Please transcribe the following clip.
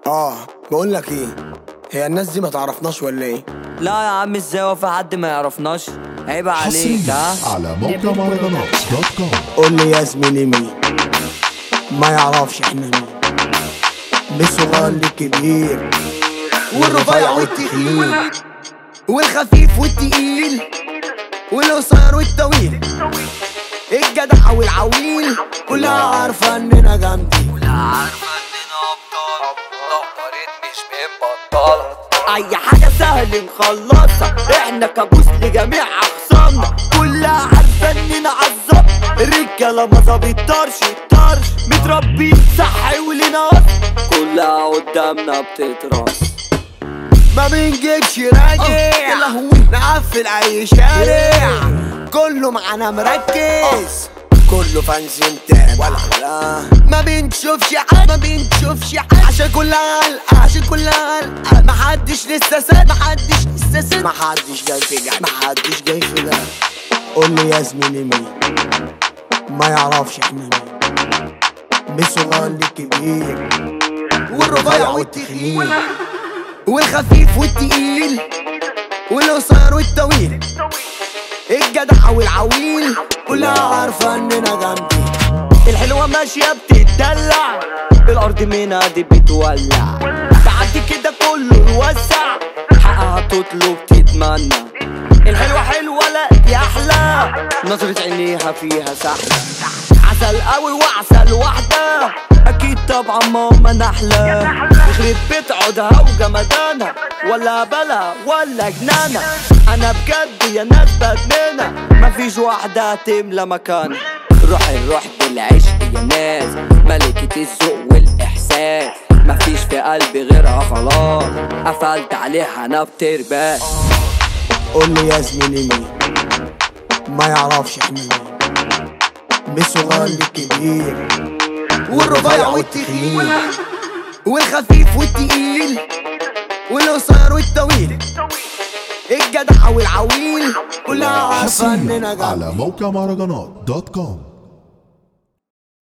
بقول لك ايه، هي الناس دي ما تعرفناش ولا ايه؟ لا يا عم، ازاي هو في حد ما يعرفناش؟ عيب عليك. ها على موقع مهرجانات .com. قول لي يا زميلي مين ما يعرفش احنا مين؟ بالصغير للكبير والرفيع والتخين والخفيف والتقيل والقصير والطويل، الجدع والعويل، كلها عارفة اننا جامدين، كلها عارفة اننا ابطال، نقرت مش بنبطلها. اي حاجة سهل نخلصها، احنا كابوس لجميع اخصامنا، كلها عارفة اننا عالظبط، الرجالة ما ظابطترش الطرش، متربين صح ولينا اصل، كلها قدامنا بتترص، ما بنجيبش راجع يا لهوي، نقفل اي شارع، كله معانا مركز، كله فانز متابع، ما بنشوفش حد، ما بنشوفش حد، عشان كلها قلقة، عشان كلها قلقة، محدش لسه سد، محدش لسه سد، محدش جاي في جد، محدش جاي في جد. قول لي يا زميلي مين ما يعرفش احنا مين؟ بالصغير للكبير والرفيع والتخين والخفيف والتقيل والقصير والطويل، الجدع والعويل، كلها عارفة اننا جامدين، الحلوة ماشية بتتدلع، الأرض منها دي بتولع، تعدي كده كله يوسع، حقها تطلب تتمنى، الحلوة حلوة لا دي أحلى، نظرة عينيها فيها سحلة، عسل قوي وعسل واحدة، أكيد طبعا ماما نحلة، يخرب بيت عودها وجمدانها، ولا بلا ولا جنانة، أنا بجد يا ناس بدمنة، مفيش واحدة تملى مكانها، الروح بالعشق يا ناس، ملكة الذوق والإحساس، مفيش في قلبي غيرها خلاص، قفلت عليها أنا بترباس. قول لي يا زميلي مين ما يعرفش احنا مين؟ بالصغير للكبير والرفيع والتخين والخفيف والتقيل والقصير والطويل، الجدع والعويل، كلها عارفة اننا جامدين. على موقع مهرجانات .com.